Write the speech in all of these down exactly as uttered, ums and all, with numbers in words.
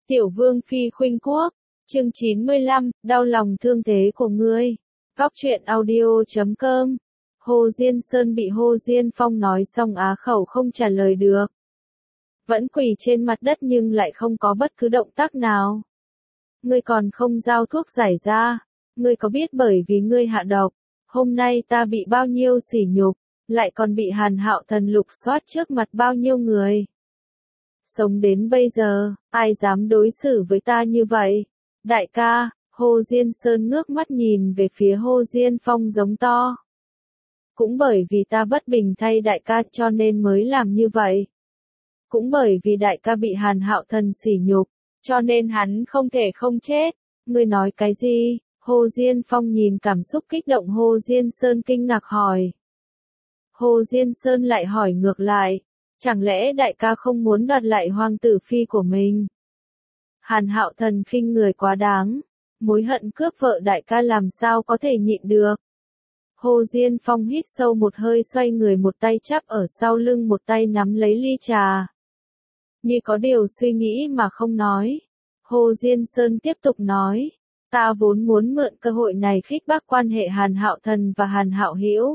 Tiểu Vương Phi khuynh quốc, chương chín mươi lăm, đau lòng thương thế của ngươi. Góc truyện audio chấm com. Hồ Diên Sơn bị Hồ Diên Phong nói xong á khẩu không trả lời được. Vẫn quỳ trên mặt đất nhưng lại không có bất cứ động tác nào. Ngươi còn không giao thuốc giải ra, ngươi có biết bởi vì ngươi hạ độc, hôm nay ta bị bao nhiêu sỉ nhục, lại còn bị Hàn Hạo Thần lục soát trước mặt bao nhiêu người. Sống đến bây giờ, ai dám đối xử với ta như vậy? Đại ca, Hồ Diên Sơn ngước mắt nhìn về phía Hồ Diên Phong giống to. Cũng bởi vì ta bất bình thay đại ca cho nên mới làm như vậy. Cũng bởi vì đại ca bị Hàn Hạo Thần sỉ nhục, cho nên hắn không thể không chết. Ngươi nói cái gì? Hồ Diên Phong nhìn cảm xúc kích động Hồ Diên Sơn kinh ngạc hỏi. Hồ Diên Sơn lại hỏi ngược lại. Chẳng lẽ đại ca không muốn đoạt lại hoàng tử phi của mình? Hàn Hạo Thần khinh người quá đáng. Mối hận cướp vợ đại ca làm sao có thể nhịn được? Hồ Diên Phong hít sâu một hơi xoay người một tay chắp ở sau lưng một tay nắm lấy ly trà. Như có điều suy nghĩ mà không nói. Hồ Diên Sơn tiếp tục nói. Ta vốn muốn mượn cơ hội này khích bác quan hệ Hàn Hạo Thần và Hàn Hạo Hữu.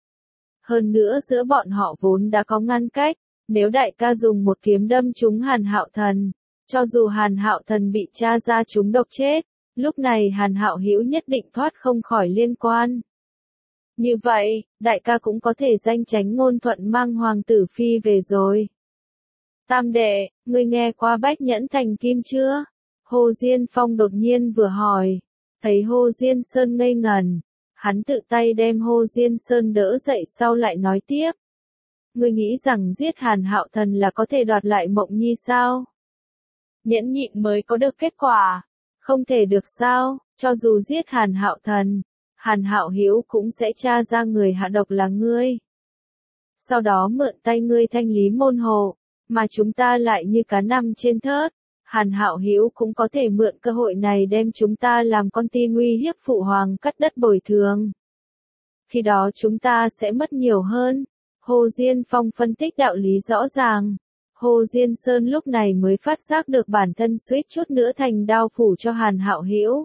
Hơn nữa giữa bọn họ vốn đã có ngăn cách. Nếu đại ca dùng một kiếm đâm trúng Hàn Hạo Thần, cho dù Hàn Hạo Thần bị tra ra trúng độc chết, lúc này Hàn Hạo Hữu nhất định thoát không khỏi liên quan. Như vậy, đại ca cũng có thể danh chánh ngôn thuận mang hoàng tử phi về rồi. Tam đệ, ngươi nghe qua Bách Nhẫn Thành Kim chưa? Hồ Diên Phong đột nhiên vừa hỏi, thấy Hồ Diên Sơn ngây ngẩn, hắn tự tay đem Hồ Diên Sơn đỡ dậy sau lại nói tiếp. Ngươi nghĩ rằng giết Hàn Hạo Thần là có thể đoạt lại Mộng Nhi sao? Nhẫn nhịn mới có được kết quả. Không thể được sao, cho dù giết Hàn Hạo Thần, Hàn Hạo Hữu cũng sẽ tra ra người hạ độc là ngươi. Sau đó mượn tay ngươi thanh lý môn hộ, mà chúng ta lại như cá nằm trên thớt. Hàn Hạo Hữu cũng có thể mượn cơ hội này đem chúng ta làm con tin uy hiếp phụ hoàng cắt đất bồi thường. Khi đó chúng ta sẽ mất nhiều hơn. Hồ Diên Phong phân tích đạo lý rõ ràng. Hồ Diên Sơn lúc này mới phát giác được bản thân suýt chút nữa thành đao phủ cho Hàn Hạo Hữu.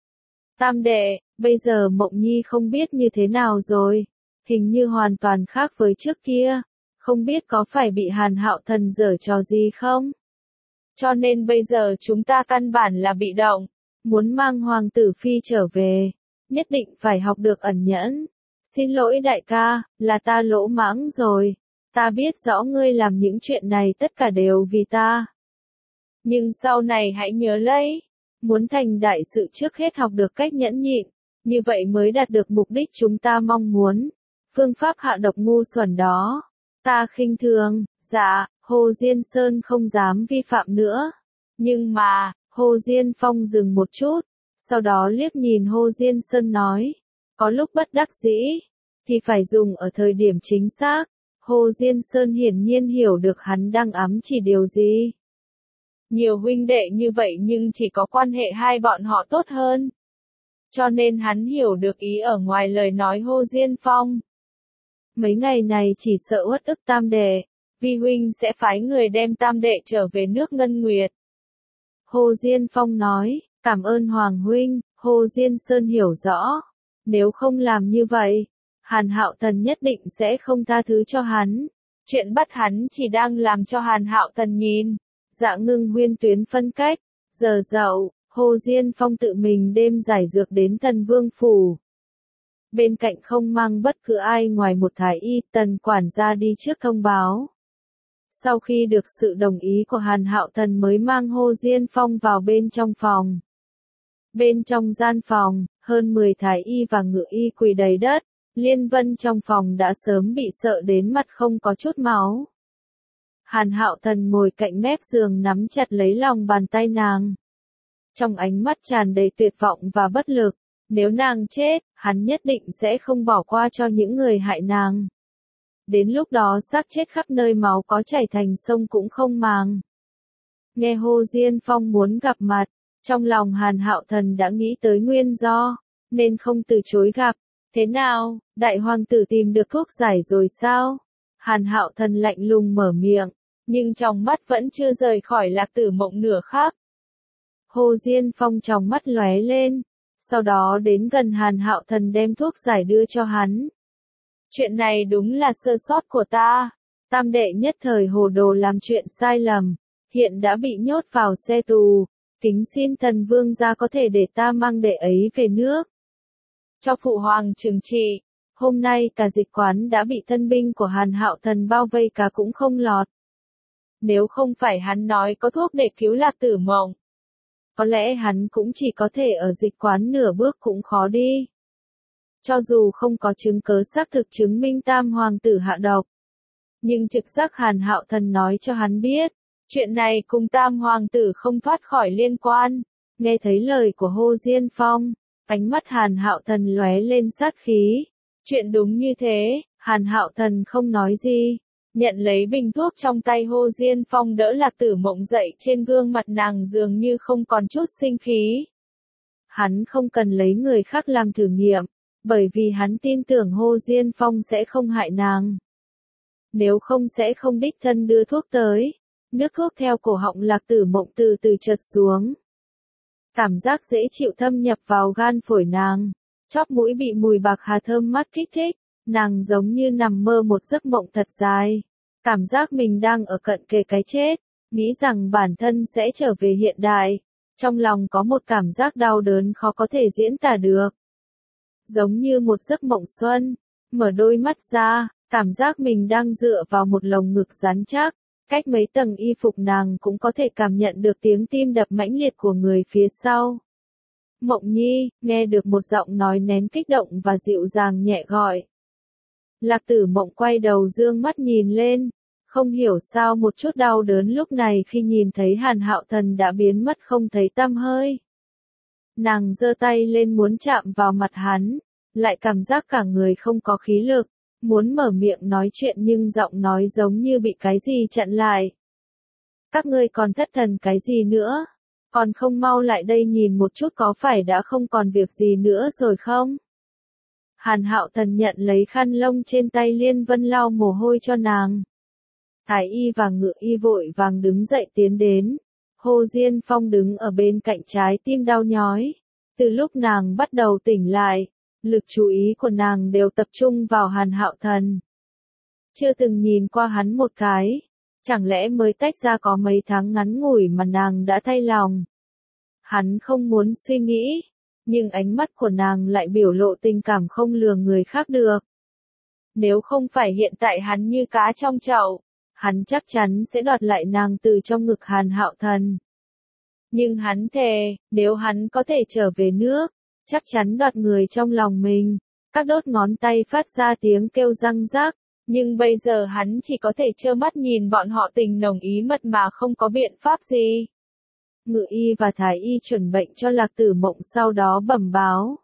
Tam đệ, bây giờ Mộng Nhi không biết như thế nào rồi. Hình như hoàn toàn khác với trước kia. Không biết có phải bị Hàn Hạo Thần giở trò gì không? Cho nên bây giờ chúng ta căn bản là bị động. Muốn mang hoàng tử phi trở về, nhất định phải học được ẩn nhẫn. Xin lỗi đại ca, là ta lỗ mãng rồi. Ta biết rõ ngươi làm những chuyện này tất cả đều vì ta. Nhưng sau này hãy nhớ lấy. Muốn thành đại sự trước hết học được cách nhẫn nhịn. Như vậy mới đạt được mục đích chúng ta mong muốn. Phương pháp hạ độc ngu xuẩn đó. Ta khinh thường, dạ, Hồ Diên Sơn không dám vi phạm nữa. Nhưng mà, Hồ Diên Phong dừng một chút. Sau đó liếc nhìn Hồ Diên Sơn nói. Có lúc bất đắc dĩ, thì phải dùng ở thời điểm chính xác. Hồ Diên Sơn hiển nhiên hiểu được hắn đang ám chỉ điều gì. Nhiều huynh đệ như vậy nhưng chỉ có quan hệ hai bọn họ tốt hơn. Cho nên hắn hiểu được ý ở ngoài lời nói Hồ Diên Phong. Mấy ngày này chỉ sợ uất ức tam đệ, vi huynh sẽ phái người đem tam đệ trở về nước Ngân Nguyệt. Hồ Diên Phong nói, cảm ơn Hoàng huynh. Hồ Diên Sơn hiểu rõ. Nếu không làm như vậy, Hàn Hạo Thần nhất định sẽ không tha thứ cho hắn. Chuyện bắt hắn chỉ đang làm cho Hàn Hạo Thần nhìn. Dạ Ngưng Huyên tuyến phân cách. Giờ dậu, Hồ Diên Phong tự mình đem giải dược đến Thần Vương Phủ. Bên cạnh không mang bất cứ ai ngoài một thái y, Tần quản gia đi trước thông báo. Sau khi được sự đồng ý của Hàn Hạo Thần mới mang Hồ Diên Phong vào bên trong phòng. Bên trong gian phòng, hơn mười thái y và ngự y quỳ đầy đất. Liên Vân trong phòng đã sớm bị sợ đến mặt không có chút máu. Hàn Hạo Thần ngồi cạnh mép giường nắm chặt lấy lòng bàn tay nàng. Trong ánh mắt tràn đầy tuyệt vọng và bất lực. Nếu nàng chết, hắn nhất định sẽ không bỏ qua cho những người hại nàng. Đến lúc đó xác chết khắp nơi máu có chảy thành sông cũng không màng. Nghe Hồ Diên Phong muốn gặp mặt, trong lòng Hàn Hạo Thần đã nghĩ tới nguyên do, nên không từ chối gặp. Thế nào, đại hoàng tử tìm được thuốc giải rồi sao? Hàn Hạo Thần lạnh lùng mở miệng, nhưng trong mắt vẫn chưa rời khỏi Lạc Tử Mộng nửa khắc. Hồ Diên Phong tròng mắt lóe lên, sau đó đến gần Hàn Hạo Thần đem thuốc giải đưa cho hắn. Chuyện này đúng là sơ sót của ta, tam đệ nhất thời hồ đồ làm chuyện sai lầm, hiện đã bị nhốt vào xe tù, kính xin thần vương gia có thể để ta mang đệ ấy về nước. Cho phụ hoàng trừng trị, hôm nay cả dịch quán đã bị thân binh của Hàn Hạo Thần bao vây cả cũng không lọt. Nếu không phải hắn nói có thuốc để cứu Lạc Tử Mộng, có lẽ hắn cũng chỉ có thể ở dịch quán nửa bước cũng khó đi. Cho dù không có chứng cớ xác thực chứng minh tam hoàng tử hạ độc, nhưng trực giác Hàn Hạo Thần nói cho hắn biết, chuyện này cùng tam hoàng tử không thoát khỏi liên quan. Nghe thấy lời của Hồ Diên Phong, ánh mắt Hàn Hạo Thần lóe lên sát khí. Chuyện đúng như thế, Hàn Hạo Thần không nói gì, nhận lấy bình thuốc trong tay Hồ Diên Phong đỡ Lạc Tử Mộng dậy, trên gương mặt nàng dường như không còn chút sinh khí. Hắn không cần lấy người khác làm thử nghiệm, bởi vì hắn tin tưởng Hồ Diên Phong sẽ không hại nàng. Nếu không sẽ không đích thân đưa thuốc tới. Nước thuốc theo cổ họng Lạc Tử Mộng từ từ trượt xuống. Cảm giác dễ chịu thâm nhập vào gan phổi nàng. Chóp mũi bị mùi bạc hà thơm mát kích thích. Nàng giống như nằm mơ một giấc mộng thật dài. Cảm giác mình đang ở cận kề cái chết. Nghĩ rằng bản thân sẽ trở về hiện đại. Trong lòng có một cảm giác đau đớn khó có thể diễn tả được. Giống như một giấc mộng xuân. Mở đôi mắt ra, cảm giác mình đang dựa vào một lồng ngực rắn chắc. Cách mấy tầng y phục nàng cũng có thể cảm nhận được tiếng tim đập mãnh liệt của người phía sau. Mộng Nhi, nghe được một giọng nói nén kích động và dịu dàng nhẹ gọi. Lạc Tử Mộng quay đầu dương mắt nhìn lên, không hiểu sao một chút đau đớn lúc này khi nhìn thấy Hàn Hạo Thần đã biến mất không thấy tăm hơi. Nàng giơ tay lên muốn chạm vào mặt hắn, lại cảm giác cả người không có khí lực. Muốn mở miệng nói chuyện nhưng giọng nói giống như bị cái gì chặn lại. Các ngươi còn thất thần cái gì nữa? Còn không mau lại đây nhìn một chút có phải đã không còn việc gì nữa rồi không? Hàn Hạo Thần nhận lấy khăn lông trên tay Liên Vân lau mồ hôi cho nàng. Thái y và Ngự y vội vàng đứng dậy tiến đến. Hồ Diên Phong đứng ở bên cạnh trái tim đau nhói. Từ lúc nàng bắt đầu tỉnh lại, lực chú ý của nàng đều tập trung vào Hàn Hạo Thần. Chưa từng nhìn qua hắn một cái, chẳng lẽ mới tách ra có mấy tháng ngắn ngủi mà nàng đã thay lòng. Hắn không muốn suy nghĩ, nhưng ánh mắt của nàng lại biểu lộ tình cảm không lừa người khác được. Nếu không phải hiện tại hắn như cá trong chậu, hắn chắc chắn sẽ đoạt lại nàng từ trong ngực Hàn Hạo Thần. Nhưng hắn thề, nếu hắn có thể trở về nước, chắc chắn đoạt người trong lòng mình. Các đốt ngón tay phát ra tiếng kêu răng rác, nhưng bây giờ hắn chỉ có thể trơ mắt nhìn bọn họ tình nồng ý mật mà không có biện pháp gì. Ngự y và thái y chuẩn bệnh cho Lạc Tử Mộng sau đó bẩm báo.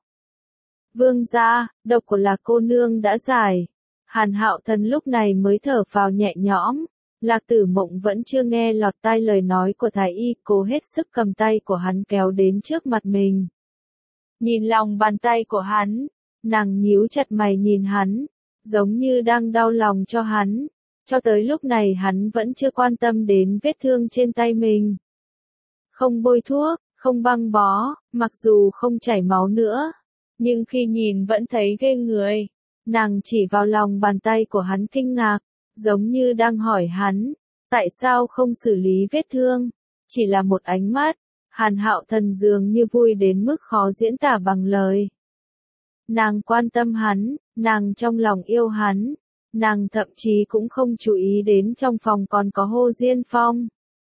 Vương gia, độc của Lạc cô nương đã giải. Hàn Hạo Thần lúc này mới thở phào nhẹ nhõm. Lạc Tử Mộng vẫn chưa nghe lọt tai lời nói của thái y, cố hết sức cầm tay của hắn kéo đến trước mặt mình. Nhìn lòng bàn tay của hắn, nàng nhíu chặt mày nhìn hắn, giống như đang đau lòng cho hắn. Cho tới lúc này hắn vẫn chưa quan tâm đến vết thương trên tay mình. Không bôi thuốc, không băng bó, mặc dù không chảy máu nữa, nhưng khi nhìn vẫn thấy ghê người. Nàng chỉ vào lòng bàn tay của hắn kinh ngạc, giống như đang hỏi hắn, tại sao không xử lý vết thương, chỉ là một ánh mắt. Hàn Hạo Thần dường như vui đến mức khó diễn tả bằng lời. Nàng quan tâm hắn, nàng trong lòng yêu hắn, nàng thậm chí cũng không chú ý đến trong phòng còn có Hồ Diên Phong.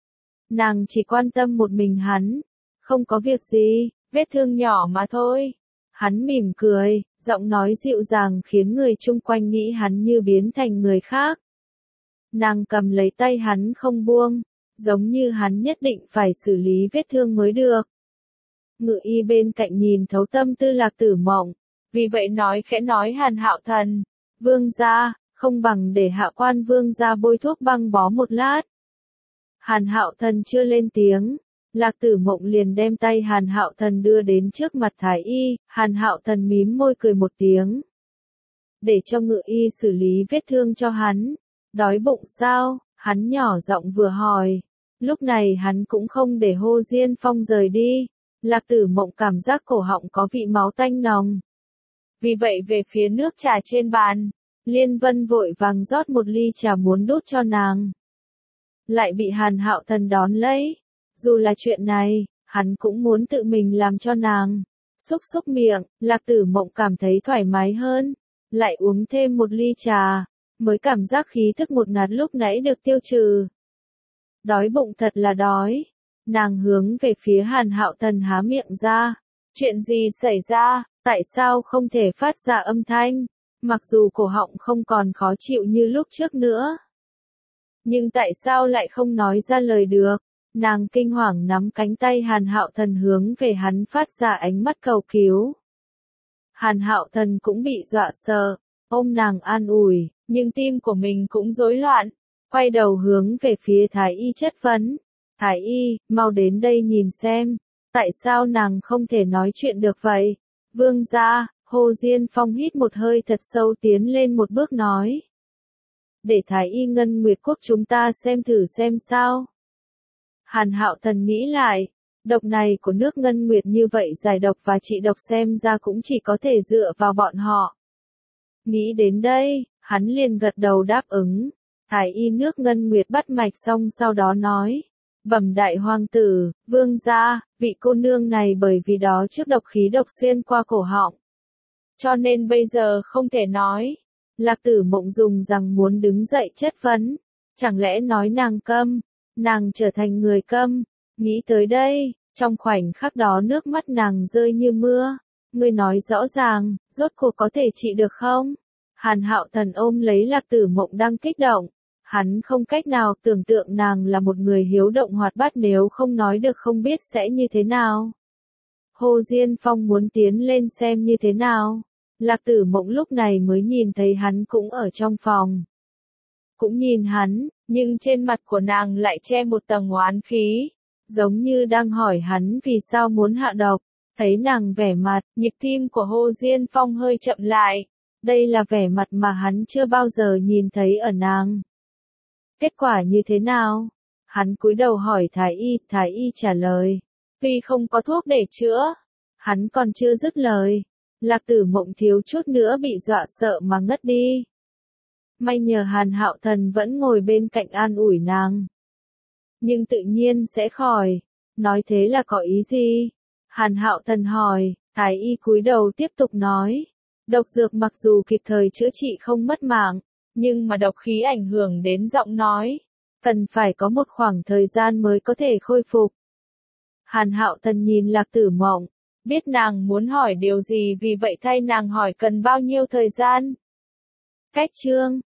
Nàng chỉ quan tâm một mình hắn, không có việc gì, vết thương nhỏ mà thôi. Hắn mỉm cười, giọng nói dịu dàng khiến người chung quanh nghĩ hắn như biến thành người khác. Nàng cầm lấy tay hắn không buông, giống như hắn nhất định phải xử lý vết thương mới được. Ngự y bên cạnh nhìn thấu tâm tư Lạc Tử Mộng, vì vậy nói khẽ nói Hàn Hạo Thần, vương gia, không bằng để Hạ quan vương gia bôi thuốc băng bó một lát. Hàn Hạo Thần chưa lên tiếng, Lạc Tử Mộng liền đem tay Hàn Hạo Thần đưa đến trước mặt thái y. Hàn Hạo Thần mím môi cười một tiếng, để cho ngự y xử lý vết thương cho hắn. Đói bụng sao? Hắn nhỏ giọng vừa hỏi. Lúc này hắn cũng không để Hồ Diên Phong rời đi. Lạc Tử Mộng cảm giác cổ họng có vị máu tanh nồng. Vì vậy về phía nước trà trên bàn, Liên Vân vội vàng rót một ly trà muốn đút cho nàng. Lại bị Hàn Hạo Thần đón lấy. Dù là chuyện này, hắn cũng muốn tự mình làm cho nàng. Xúc xúc miệng, Lạc Tử Mộng cảm thấy thoải mái hơn. Lại uống thêm một ly trà, mới cảm giác khí thức ngột ngạt lúc nãy được tiêu trừ. Đói bụng thật là đói. Nàng hướng về phía Hàn Hạo Thần há miệng ra. Chuyện gì xảy ra, tại sao không thể phát ra âm thanh? Mặc dù cổ họng không còn khó chịu như lúc trước nữa. Nhưng tại sao lại không nói ra lời được? Nàng kinh hoàng nắm cánh tay Hàn Hạo Thần hướng về hắn phát ra ánh mắt cầu cứu. Hàn Hạo Thần cũng bị dọa sợ, ôm nàng an ủi, nhưng tim của mình cũng rối loạn. Quay đầu hướng về phía Thái Y chất vấn. Thái Y, mau đến đây nhìn xem. Tại sao nàng không thể nói chuyện được vậy? Vương gia, Hồ Diên Phong hít một hơi thật sâu tiến lên một bước nói. Để Thái Y Ngân Nguyệt Quốc chúng ta xem thử xem sao. Hàn Hạo Thần nghĩ lại, độc này của nước Ngân Nguyệt như vậy giải độc và trị độc xem ra cũng chỉ có thể dựa vào bọn họ. Nghĩ đến đây, hắn liền gật đầu đáp ứng. Thái Y nước Ngân Nguyệt bắt mạch xong sau đó nói. Bẩm đại hoàng tử, vương gia, vị cô nương này bởi vì đó trước độc khí độc xuyên qua cổ họng. Cho nên bây giờ không thể nói. Lạc Tử Mộng dùng rằng muốn đứng dậy chất vấn. Chẳng lẽ nói nàng câm, nàng trở thành người câm. Nghĩ tới đây, trong khoảnh khắc đó nước mắt nàng rơi như mưa. Ngươi nói rõ ràng, rốt cuộc có thể trị được không? Hàn Hạo Thần ôm lấy Lạc Tử Mộng đang kích động. Hắn không cách nào tưởng tượng nàng là một người hiếu động hoạt bát nếu không nói được không biết sẽ như thế nào. Hồ Diên Phong muốn tiến lên xem như thế nào. Lạc Tử Mộng lúc này mới nhìn thấy hắn cũng ở trong phòng. Cũng nhìn hắn, nhưng trên mặt của nàng lại che một tầng oán khí. Giống như đang hỏi hắn vì sao muốn hạ độc. Thấy nàng vẻ mặt, nhịp tim của Hồ Diên Phong hơi chậm lại. Đây là vẻ mặt mà hắn chưa bao giờ nhìn thấy ở nàng. Kết quả như thế nào? Hắn cúi đầu hỏi Thái Y, Thái Y trả lời. Vì không có thuốc để chữa. Hắn còn chưa dứt lời. Lạc Tử Mộng thiếu chút nữa bị dọa sợ mà ngất đi. May nhờ Hàn Hạo Thần vẫn ngồi bên cạnh an ủi nàng. Nhưng tự nhiên sẽ khỏi. Nói thế là có ý gì? Hàn Hạo Thần hỏi, Thái Y cúi đầu tiếp tục nói. Độc dược mặc dù kịp thời chữa trị không mất mạng, nhưng mà độc khí ảnh hưởng đến giọng nói. Cần phải có một khoảng thời gian mới có thể khôi phục. Hàn Hạo Thần nhìn Lạc Tử Mộng. Biết nàng muốn hỏi điều gì vì vậy thay nàng hỏi cần bao nhiêu thời gian. Cách chương